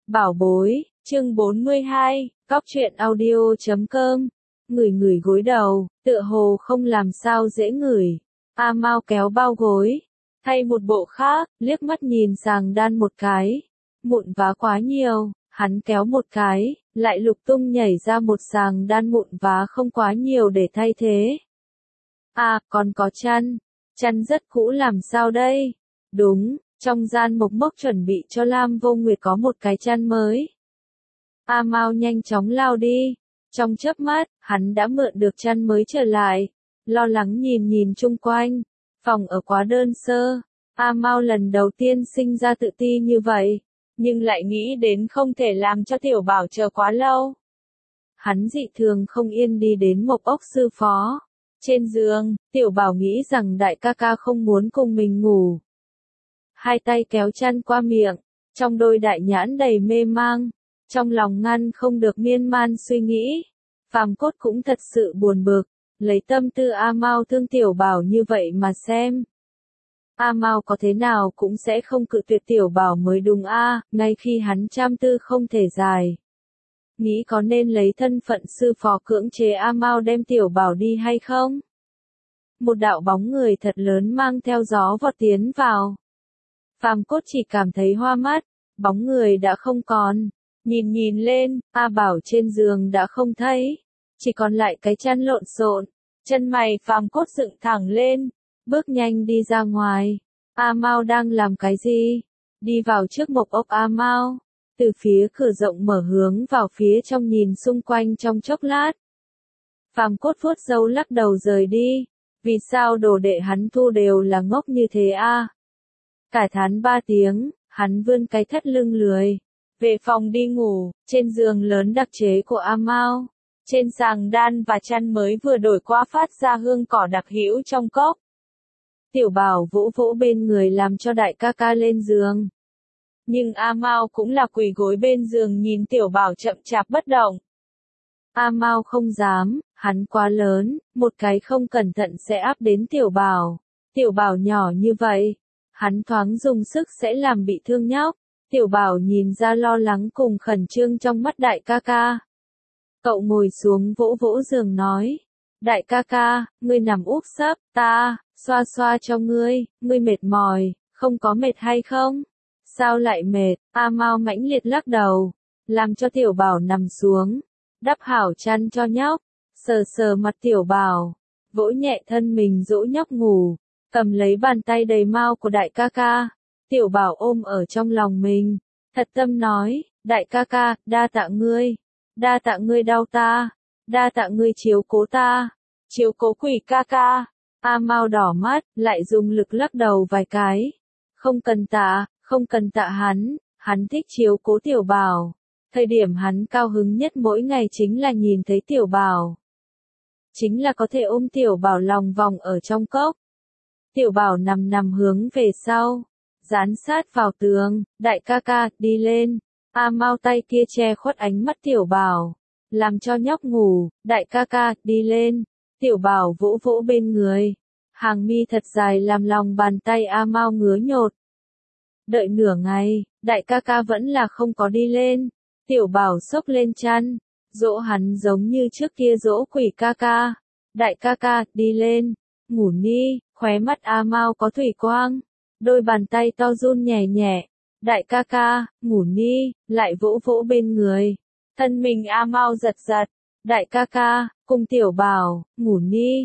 Bảo bối, chương 42, Góc truyện audio.com. Ngửi ngửi gối đầu, tựa hồ không làm sao dễ ngửi. A Mao kéo bao gối, thay một bộ khác, liếc mắt nhìn Giàng Đan một cái. Mụn vá quá nhiều, hắn kéo một cái, lại lục tung nhảy ra một Giàng Đan mụn vá không quá nhiều để thay thế. À, còn có chăn rất cũ làm sao đây? Đúng, trong gian Mộc Mốc chuẩn bị cho Lam Vô Nguyệt có một cái chăn mới. A Mao nhanh chóng lao đi. Trong chớp mắt, hắn đã mượn được chăn mới trở lại. Lo lắng nhìn chung quanh. Phòng ở quá đơn sơ. A Mao lần đầu tiên sinh ra tự ti như vậy. Nhưng lại nghĩ đến không thể làm cho Tiểu Bảo chờ quá lâu. Hắn dị thường không yên đi đến Mộc Ốc sư phó. Trên giường, Tiểu Bảo nghĩ rằng đại ca ca không muốn cùng mình ngủ. Hai tay kéo chăn qua miệng, trong đôi đại nhãn đầy mê mang, trong lòng ngăn không được miên man suy nghĩ. Phàm Cốt cũng thật sự buồn bực, lấy tâm tư A Mao thương Tiểu Bảo như vậy mà xem. A Mao có thế nào cũng sẽ không cự tuyệt Tiểu Bảo mới đúng a, ngay khi hắn trăm tư không thể giải. Nghĩ có nên lấy thân phận sư phó cưỡng chế A Mao đem Tiểu Bảo đi hay không? Một đạo bóng người thật lớn mang theo gió vọt tiến vào. Phàm Cốt chỉ cảm thấy hoa mắt, bóng người đã không còn. Nhìn lên, A Bảo trên giường đã không thấy, chỉ còn lại cái chăn lộn xộn. Chân mày Phàm Cốt dựng thẳng lên, bước nhanh đi ra ngoài. A Mao đang làm cái gì? Đi vào trước Mộc Ốc A Mao, từ phía cửa rộng mở hướng vào phía trong nhìn xung quanh trong chốc lát. Phàm Cốt vuốt râu lắc đầu rời đi. Vì sao đồ đệ hắn thu đều là ngốc như thế a? Cải thán 3 tiếng, hắn vươn cái thắt lưng lười. Về phòng đi ngủ, trên giường lớn đặc chế của A Mao. Trên giường đan và chăn mới vừa đổi qua phát ra hương cỏ đặc hữu trong cốc. Tiểu Bảo vỗ vỗ bên người làm cho đại ca ca lên giường. Nhưng A Mao cũng là quỳ gối bên giường nhìn Tiểu Bảo chậm chạp bất động. A Mao không dám, hắn quá lớn, một cái không cẩn thận sẽ áp đến Tiểu Bảo. Tiểu Bảo nhỏ như vậy, hắn thoáng dùng sức sẽ làm bị thương nhóc. Tiểu Bảo nhìn ra lo lắng cùng khẩn trương trong mắt đại ca ca. Cậu ngồi xuống vỗ vỗ giường nói. Đại ca ca, ngươi nằm úp sấp, ta, xoa xoa cho ngươi mệt mỏi, không có mệt hay không? Sao lại mệt? A Mao mãnh liệt lắc đầu, làm cho Tiểu Bảo nằm xuống, đắp hảo chăn cho nhóc, sờ mặt Tiểu Bảo, vỗ nhẹ thân mình dỗ nhóc ngủ, cầm lấy bàn tay đầy mao của đại ca ca. Tiểu Bảo ôm ở trong lòng mình, thật tâm nói, đại ca ca, đa tạ ngươi đau ta, đa tạ ngươi chiếu cố ta, chiếu cố quỷ ca ca. A Mao đỏ mắt, lại dùng lực lắc đầu vài cái. Không cần tạ hắn thích chiếu cố Tiểu Bảo. Thời điểm hắn cao hứng nhất mỗi ngày chính là nhìn thấy Tiểu Bảo. Chính là có thể ôm Tiểu Bảo lòng vòng ở trong cốc. Tiểu Bảo nằm hướng về sau, dán sát vào tường, đại ca ca, đi lên. A Mao tay kia che khuất ánh mắt Tiểu Bảo, làm cho nhóc ngủ, đại ca ca, đi lên. Tiểu Bảo vỗ vỗ bên người, hàng mi thật dài làm lòng bàn tay A Mao ngứa nhột. Đợi nửa ngày, đại ca ca vẫn là không có đi lên. Tiểu Bảo xốc lên chăn, dỗ hắn giống như trước kia dỗ quỷ ca ca. Đại ca ca, đi lên, ngủ đi. Khóe mắt A Mao có thủy quang, đôi bàn tay to run nhẹ nhẹ. Đại ca ca, ngủ đi, lại vỗ vỗ bên người. Thân mình A Mao giật. Đại ca ca, cùng Tiểu Bảo, ngủ đi,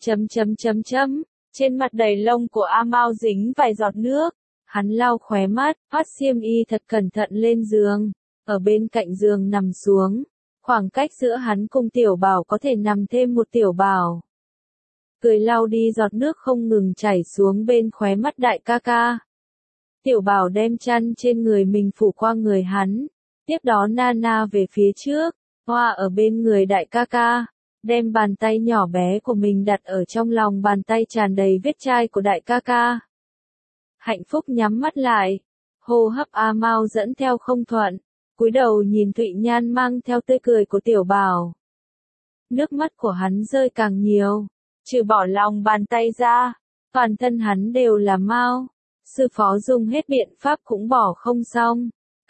Trên mặt đầy lông của A Mao dính vài giọt nước. Hắn lau khóe mắt, thoát xiêm y thật cẩn thận lên giường. Ở bên cạnh giường nằm xuống. Khoảng cách giữa hắn cùng Tiểu Bảo có thể nằm thêm một Tiểu Bảo. Cười lau đi giọt nước không ngừng chảy xuống bên khóe mắt đại ca ca. Tiểu Bảo đem chăn trên người mình phủ qua người hắn. Tiếp đó Nana về phía trước, hoa ở bên người đại ca ca. Đem bàn tay nhỏ bé của mình đặt ở trong lòng bàn tay tràn đầy vết chai của đại ca ca. Hạnh phúc nhắm mắt lại. Hô hấp A Mao dẫn theo không thuận. Cúi đầu nhìn Thụy Nhan mang theo tươi cười của Tiểu Bảo. Nước mắt của hắn rơi càng nhiều. Trừ bỏ lòng bàn tay ra, toàn thân hắn đều là mao. Sư phó dùng hết biện pháp cũng bỏ không xong.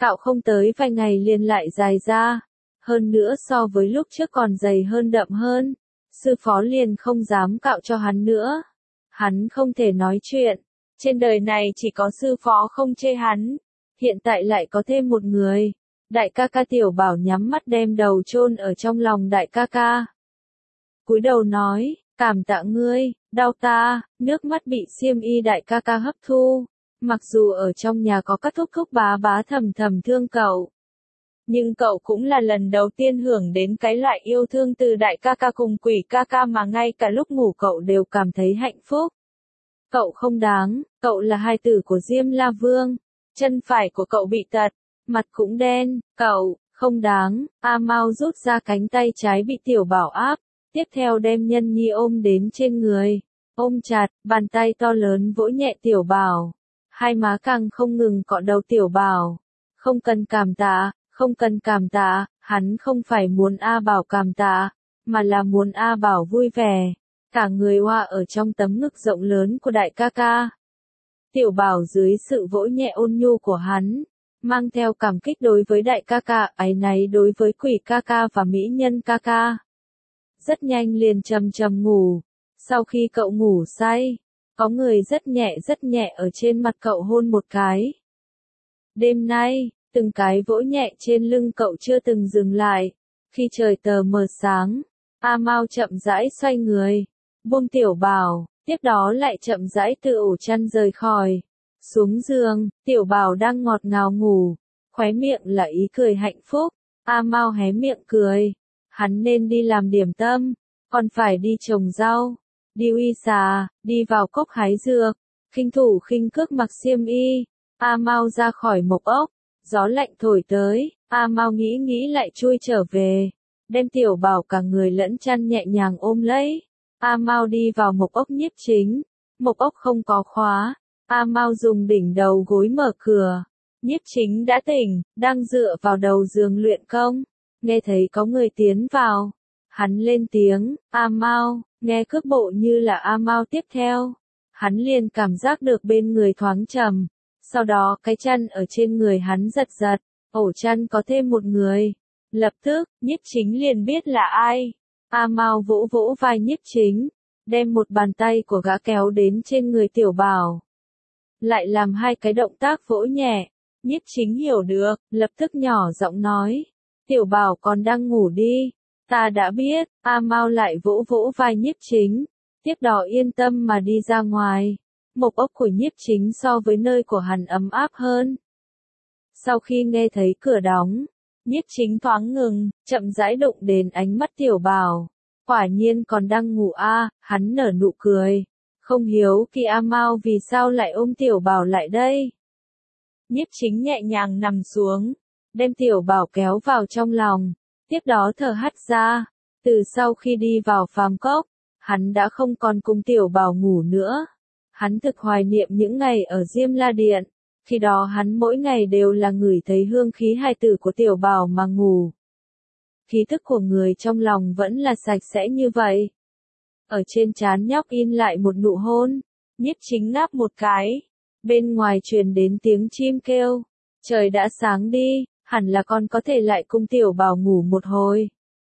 Cạo không tới vài ngày liền lại dài ra. Hơn nữa so với lúc trước còn dày hơn đậm hơn. Sư phó liền không dám cạo cho hắn nữa. Hắn không thể nói chuyện. Trên đời này chỉ có sư phó không chê hắn. Hiện tại lại có thêm một người. Đại ca ca Tiểu Bảo nhắm mắt đem đầu chôn ở trong lòng đại ca ca. Cúi đầu nói, cảm tạ ngươi, đau ta, nước mắt bị xiêm y đại ca ca hấp thu. Mặc dù ở trong nhà có các thúc thúc bá bá thầm thầm thương cậu. Nhưng cậu cũng là lần đầu tiên hưởng đến cái loại yêu thương từ đại ca ca cùng quỷ ca ca mà ngay cả lúc ngủ cậu đều cảm thấy hạnh phúc. Cậu không đáng, cậu là hài tử của Diêm La Vương. Chân phải của cậu bị tật, mặt cũng đen, cậu, không đáng. A Mao rút ra cánh tay trái bị Tiểu Bảo áp, tiếp theo đem Nhân Nhi ôm đến trên người. Ôm chặt, bàn tay to lớn vỗ nhẹ Tiểu Bảo. Hai má càng không ngừng cọ đầu Tiểu Bảo. Không cần cảm tạ, không cần cảm tạ, hắn không phải muốn A Bảo cảm tạ, mà là muốn A Bảo vui vẻ. Cả người hoa ở trong tấm ngực rộng lớn của đại ca ca. Tiểu Bảo dưới sự vỗ nhẹ ôn nhu của hắn, mang theo cảm kích đối với đại ca ca, áy náy đối với quỷ ca ca và mỹ nhân ca ca. Rất nhanh liền trầm trầm ngủ. Sau khi cậu ngủ say, có người rất nhẹ ở trên mặt cậu hôn một cái. Đêm nay, từng cái vỗ nhẹ trên lưng cậu chưa từng dừng lại. Khi trời tờ mờ sáng, A Mao chậm rãi xoay người, buông Tiểu Bảo, tiếp đó lại chậm rãi từ ổ chăn rời khỏi. Xuống giường, Tiểu Bảo đang ngọt ngào ngủ, khóe miệng là ý cười hạnh phúc. A Mao hé miệng cười, hắn nên đi làm điểm tâm, còn phải đi trồng rau, đi uy xà, đi vào cốc hái dược, khinh thủ khinh cước mặc xiêm y. A Mao ra khỏi mộc ốc, gió lạnh thổi tới, A Mao nghĩ lại chui trở về, đem Tiểu Bảo cả người lẫn chăn nhẹ nhàng ôm lấy. A Mao đi vào mộc ốc Nhiếp Chính, mộc ốc không có khóa, A Mao dùng đỉnh đầu gối mở cửa. Nhiếp Chính đã tỉnh, đang dựa vào đầu giường luyện công, nghe thấy có người tiến vào, hắn lên tiếng, A Mao, nghe cước bộ như là A Mao tiếp theo, hắn liền cảm giác được bên người thoáng trầm, sau đó cái chăn ở trên người hắn giật giật, ổ chăn có thêm một người, lập tức, Nhiếp Chính liền biết là ai. A Mao vỗ vỗ vai Nhiếp Chính, đem một bàn tay của gã kéo đến trên người Tiểu Bảo. Lại làm hai cái động tác vỗ nhẹ, Nhiếp Chính hiểu được, lập tức nhỏ giọng nói, Tiểu Bảo còn đang ngủ đi, ta đã biết. A Mao lại vỗ vỗ vai Nhiếp Chính, tiếp đó yên tâm mà đi ra ngoài. Mộc ốc của Nhiếp Chính so với nơi của hắn ấm áp hơn. Sau khi nghe thấy cửa đóng, Nhiếp Chính thoáng ngừng, chậm rãi đụng đến ánh mắt Tiểu Bảo. Quả nhiên còn đang ngủ a, hắn nở nụ cười. Không hiếu kỳ A Mao vì sao lại ôm Tiểu Bảo lại đây. Nhiếp Chính nhẹ nhàng nằm xuống, đem Tiểu Bảo kéo vào trong lòng, tiếp đó thở hắt ra. Từ sau khi đi vào phàm cốc, hắn đã không còn cùng Tiểu Bảo ngủ nữa. Hắn thực hoài niệm những ngày ở Diêm La Điện, khi đó hắn mỗi ngày đều là ngửi thấy hương khí hài tử của Tiểu Bảo mà ngủ. Khí thức của người trong lòng vẫn là sạch sẽ như vậy. Ở trên trán nhóc in lại một nụ hôn, Nhiếp Chính ngáp một cái. Bên ngoài truyền đến tiếng chim kêu, trời đã sáng đi, hẳn là con có thể lại cùng Tiểu Bảo ngủ một hồi.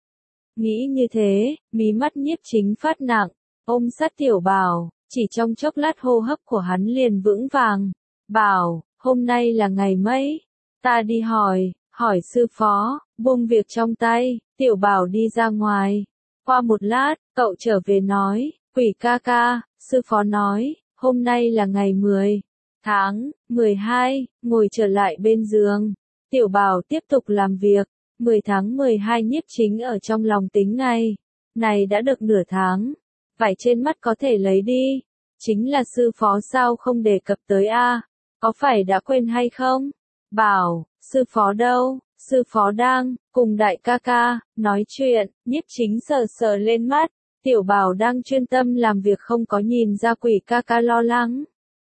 Nghĩ như thế, mí mắt Nhiếp Chính phát nặng, ôm sát Tiểu Bảo, chỉ trong chốc lát hô hấp của hắn liền vững vàng. Bảo, hôm nay là ngày mấy? Ta đi hỏi sư phó, buông việc trong tay, Tiểu Bảo đi ra ngoài. Qua một lát, cậu trở về nói, quỷ ca ca, sư phó nói, hôm nay là ngày 10 tháng 12, ngồi trở lại bên giường. Tiểu Bảo tiếp tục làm việc, 10 tháng 12 Nhiếp Chính ở trong lòng tính ngày. Này đã được nửa tháng, vải trên mắt có thể lấy đi. Chính là sư phó sao không đề cập tới a? Có phải đã quên hay không? Bảo, sư phó đâu? Sư phó đang cùng đại ca ca nói chuyện. Nhiếp Chính sờ sờ lên mắt, Tiểu Bảo đang chuyên tâm làm việc không có nhìn ra quỷ ca ca lo lắng.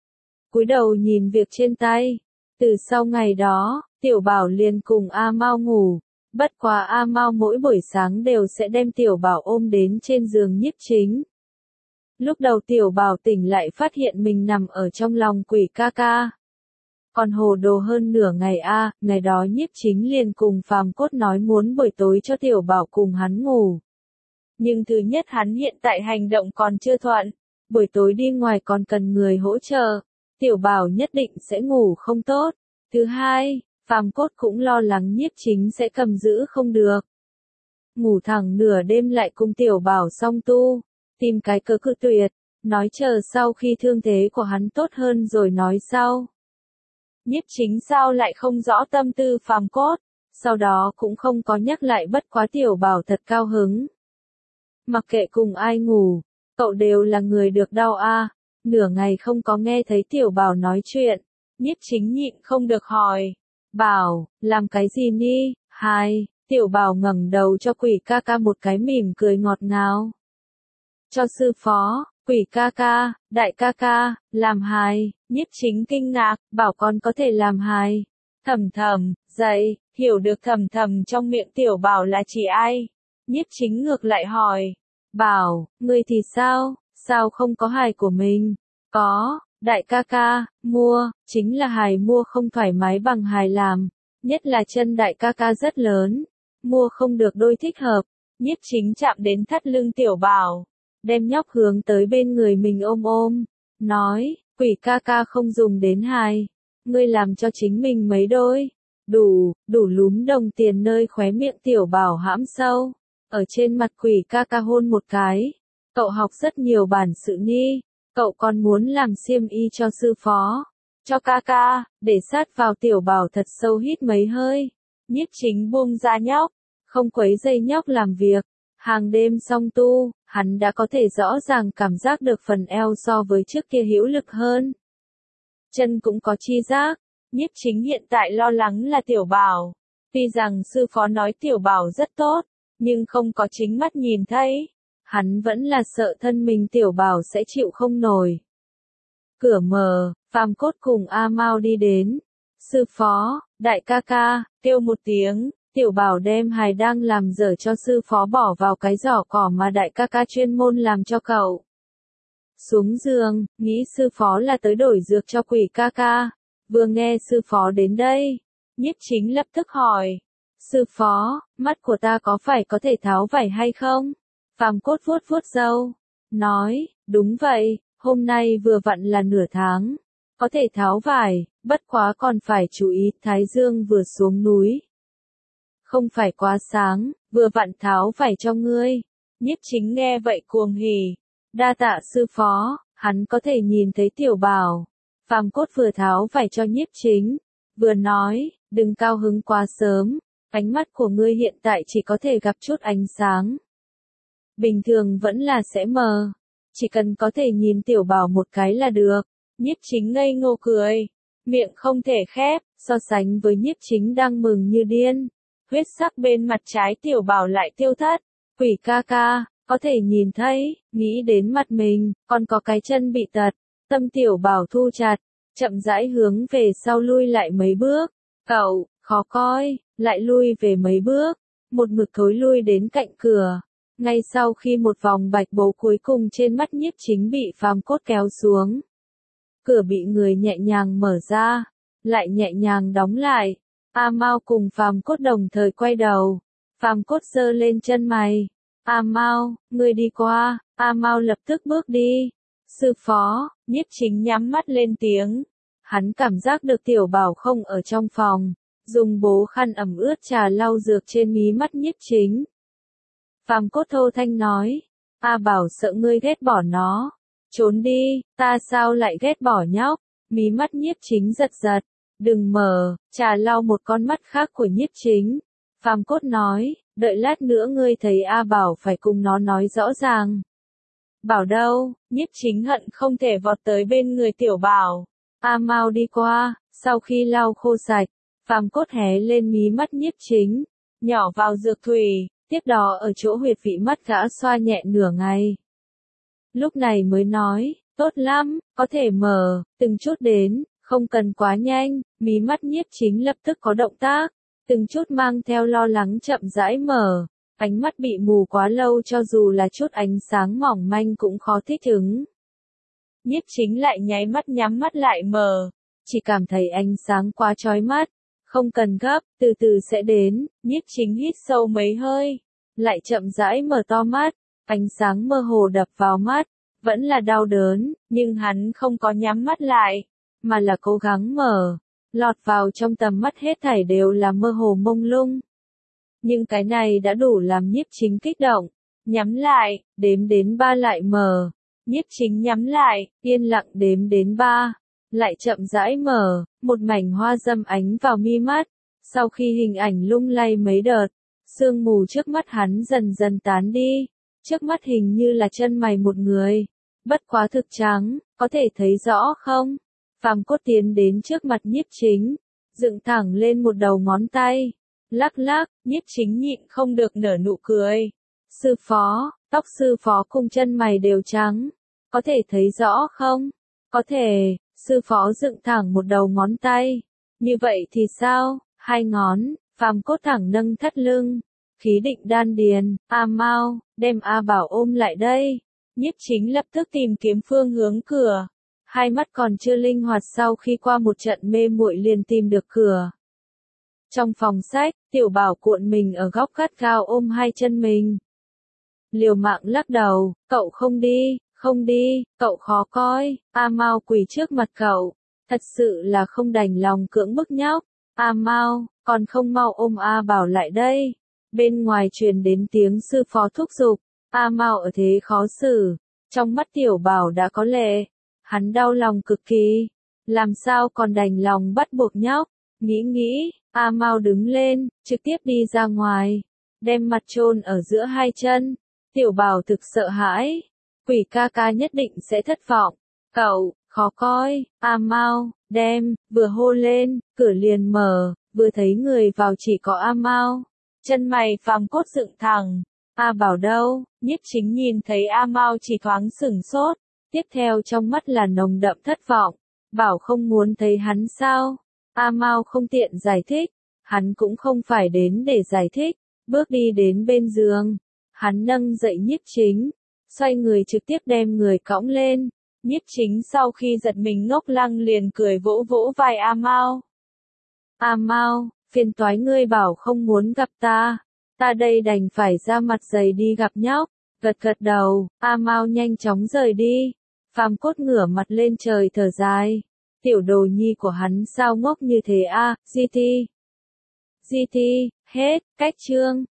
Cúi đầu nhìn việc trên tay. Từ sau ngày đó, Tiểu Bảo liền cùng A Mao ngủ. Bất quá A Mao mỗi buổi sáng đều sẽ đem Tiểu Bảo ôm đến trên giường Nhiếp Chính. Lúc đầu Tiểu Bảo tỉnh lại phát hiện mình nằm ở trong lòng quỷ ca ca. còn hồ đồ hơn nửa ngày a, ngày đó Nhiếp Chính liền cùng Phàm Cốt nói muốn buổi tối cho Tiểu Bảo cùng hắn ngủ. Nhưng thứ nhất hắn hiện tại hành động còn chưa thuận, buổi tối đi ngoài còn cần người hỗ trợ, Tiểu Bảo nhất định sẽ ngủ không tốt. Thứ hai, Phàm Cốt cũng lo lắng Nhiếp Chính sẽ cầm giữ không được. Ngủ thẳng nửa đêm lại cùng Tiểu Bảo song tu, tìm cái cớ cự tuyệt, nói chờ sau khi thương thế của hắn tốt hơn rồi nói sau. Nhiếp Chính sao lại không rõ tâm tư Phàm Cốt, sau đó cũng không có nhắc lại, bất quá Tiểu Bảo thật cao hứng. Mặc kệ cùng ai ngủ, cậu đều là người được đau a. Nửa ngày không có nghe thấy Tiểu Bảo nói chuyện, Nhiếp Chính nhịn không được hỏi. Bảo, làm cái gì ni? Hai, Tiểu Bảo ngẩng đầu cho Quỷ ca ca một cái mỉm cười ngọt ngào. Cho sư phó, Quỷ ca ca, đại ca ca, làm hài. Nhiếp Chính kinh ngạc, bảo con có thể làm hài. Thầm thầm, dậy, hiểu được thầm thầm trong miệng Tiểu Bảo là chỉ ai? Nhiếp Chính ngược lại hỏi. Bảo, ngươi thì sao, sao không có hài của mình? Có, đại ca ca, mua, chính là hài mua không thoải mái bằng hài làm, nhất là chân đại ca ca rất lớn, mua không được đôi thích hợp. Nhiếp Chính chạm đến thắt lưng Tiểu Bảo, đem nhóc hướng tới bên người mình ôm ôm, nói, Quỷ ca ca không dùng đến hài, ngươi làm cho chính mình mấy đôi, đủ lúm đồng tiền nơi khóe miệng Tiểu Bảo hãm sâu, ở trên mặt Quỷ ca ca hôn một cái, cậu học rất nhiều bản sự ni, cậu còn muốn làm xiêm y cho sư phó, cho ca ca, để sát vào Tiểu Bảo thật sâu hít mấy hơi, Nhiếp Chính buông ra nhóc, không quấy dây nhóc làm việc, hàng đêm song tu, hắn đã có thể rõ ràng cảm giác được phần eo so với trước kia hữu lực hơn. Chân cũng có chi giác, Nhiếp Chính hiện tại lo lắng là Tiểu Bảo, tuy rằng sư phó nói Tiểu Bảo rất tốt, nhưng không có chính mắt nhìn thấy, hắn vẫn là sợ thân mình Tiểu Bảo sẽ chịu không nổi. Cửa mở, Phàm Cốt cùng A Mao đi đến. Sư phó, đại ca ca, kêu một tiếng, Tiểu Bảo đem hài đang làm dở cho sư phó bỏ vào cái giỏ cỏ mà đại ca ca chuyên môn làm cho cậu. Xuống giường, nghĩ sư phó là tới đổi dược cho Quỷ ca ca. Vừa nghe sư phó đến đây, Nhiếp Chính lập tức hỏi. Sư phó, mắt của ta có phải có thể tháo vải hay không? Phàm Cốt vuốt vuốt râu, nói, đúng vậy, hôm nay vừa vặn là nửa tháng, có thể tháo vải, bất quá còn phải chú ý thái dương vừa xuống núi. Không phải quá sáng, vừa vặn tháo vải cho ngươi. Nhiếp Chính nghe vậy cuồng hỉ, đa tạ sư phó, hắn có thể nhìn thấy Tiểu Bảo. Phàm Cốt vừa tháo vải cho Nhiếp Chính, vừa nói, đừng cao hứng quá sớm, ánh mắt của ngươi hiện tại chỉ có thể gặp chút ánh sáng. Bình thường vẫn là sẽ mờ, chỉ cần có thể nhìn Tiểu Bảo một cái là được. Nhiếp Chính ngây ngô cười, miệng không thể khép, so sánh với Nhiếp Chính đang mừng như điên. Huyết sắc bên mặt trái Tiểu Bảo lại tiêu thất. Quỷ ca ca, có thể nhìn thấy, nghĩ đến mặt mình, còn có cái chân bị tật. Tâm Tiểu Bảo thu chặt, chậm rãi hướng về sau lui lại mấy bước. Cậu, khó coi, lại lui về mấy bước. Một mực thối lui đến cạnh cửa. Ngay sau khi một vòng bạch bố cuối cùng trên mắt Nhiếp Chính bị Phàm Cốt kéo xuống. Cửa bị người nhẹ nhàng mở ra, lại nhẹ nhàng đóng lại. A Mao cùng Phàm Cốt đồng thời quay đầu. Phàm Cốt giơ lên chân mày. A Mao, ngươi đi qua. A Mao lập tức bước đi. Sư phó, Nhiếp Chính nhắm mắt lên tiếng. Hắn cảm giác được Tiểu Bảo không ở trong phòng, dùng bố khăn ẩm ướt trà lau dược trên mí mắt Nhiếp Chính. Phàm Cốt thô thanh nói, A Bảo sợ ngươi ghét bỏ nó. Trốn đi, ta sao lại ghét bỏ nhóc? Mí mắt Nhiếp Chính giật giật. Đừng mở, trà lau một con mắt khác của Nhiếp Chính. Phàm Cốt nói, đợi lát nữa ngươi thấy A Bảo phải cùng nó nói rõ ràng. Bảo đâu? Nhiếp Chính hận không thể vọt tới bên người Tiểu Bảo. A Mao đi qua, sau khi lau khô sạch, Phàm Cốt hé lên mí mắt Nhiếp Chính, nhỏ vào dược thủy, tiếp đó ở chỗ huyệt vị mắt gã xoa nhẹ nửa ngày. Lúc này mới nói, tốt lắm, có thể mở, từng chút đến, không cần quá nhanh. Mí mắt Nhiếp Chính lập tức có động tác, từng chút mang theo lo lắng chậm rãi mở, ánh mắt bị mù quá lâu cho dù là chút ánh sáng mỏng manh cũng khó thích ứng. Nhiếp Chính lại nháy mắt nhắm mắt lại mở, chỉ cảm thấy ánh sáng quá chói mắt. Không cần gấp, từ từ sẽ đến. Nhiếp Chính hít sâu mấy hơi, lại chậm rãi mở to mắt, ánh sáng mơ hồ đập vào mắt, vẫn là đau đớn, nhưng hắn không có nhắm mắt lại, mà là cố gắng mở. Lọt vào trong tầm mắt hết thảy đều là mơ hồ mông lung. Nhưng cái này đã đủ làm Nhiếp Chính kích động. Nhắm lại, đếm đến 3 lại mở. Nhiếp Chính nhắm lại, yên lặng đếm đến 3, lại chậm rãi mở, một mảnh hoa dâm ánh vào mi mắt. Sau khi hình ảnh lung lay mấy đợt, sương mù trước mắt hắn dần dần tán đi. Trước mắt hình như là chân mày một người, bất quá thực trắng, có thể thấy rõ không? Phàm Cốt tiến đến trước mặt Nhiếp Chính, dựng thẳng lên một đầu ngón tay, lắc lắc. Nhiếp Chính nhịn không được nở nụ cười. Sư phó, tóc sư phó cùng chân mày đều trắng, có thể thấy rõ không? Có thể. Sư phó dựng thẳng một đầu ngón tay. Như vậy thì sao? 2 ngón. Phàm Cốt thẳng nâng thắt lưng, khí định đan điền. A Mao, đem A Bảo ôm lại đây. Nhiếp Chính lập tức tìm kiếm phương hướng cửa. Hai mắt còn chưa linh hoạt, sau khi qua một trận mê muội liền tìm được cửa. Trong phòng sách, Tiểu Bảo cuộn mình ở góc gắt gao ôm hai chân mình. Liều mạng lắc đầu, cậu không đi, không đi, cậu khó coi. A Mao quỳ trước mặt cậu, thật sự là không đành lòng cưỡng bức nhóc. A Mao, còn không mau ôm A Bảo lại đây. Bên ngoài truyền đến tiếng sư phó thúc giục. A Mao ở thế khó xử, trong mắt Tiểu Bảo đã có lệ. Hắn đau lòng cực kỳ, làm sao còn đành lòng bắt buộc nhóc. Nghĩ, A Mao đứng lên, trực tiếp đi ra ngoài, đem mặt chôn ở giữa hai chân. Tiểu Bảo thực sợ hãi, Quỷ ca ca nhất định sẽ thất vọng. Cậu, khó coi. A Mao, đem, vừa hô lên, cửa liền mở, vừa thấy người vào chỉ có A Mao. Chân mày Phàm Cốt dựng thẳng. A Bảo đâu? Nhiếp Chính nhìn thấy A Mao chỉ thoáng sửng sốt, tiếp theo trong mắt là nồng đậm thất vọng. Bảo không muốn thấy hắn sao? A Mao không tiện giải thích, hắn cũng không phải đến để giải thích, bước đi đến bên giường, hắn nâng dậy Nhiếp Chính, xoay người trực tiếp đem người cõng lên. Nhiếp Chính sau khi giật mình ngốc lăng liền cười vỗ vỗ vai A Mao. A Mao, phiền toái ngươi bảo không muốn gặp ta đây đành phải ra mặt dày đi gặp nhóc. Gật gật đầu, A Mao nhanh chóng rời đi. Phàm Cốt ngửa mặt lên trời thở dài. Tiểu đồ nhi của hắn sao ngốc như thế a? GT. Hết, cách chương.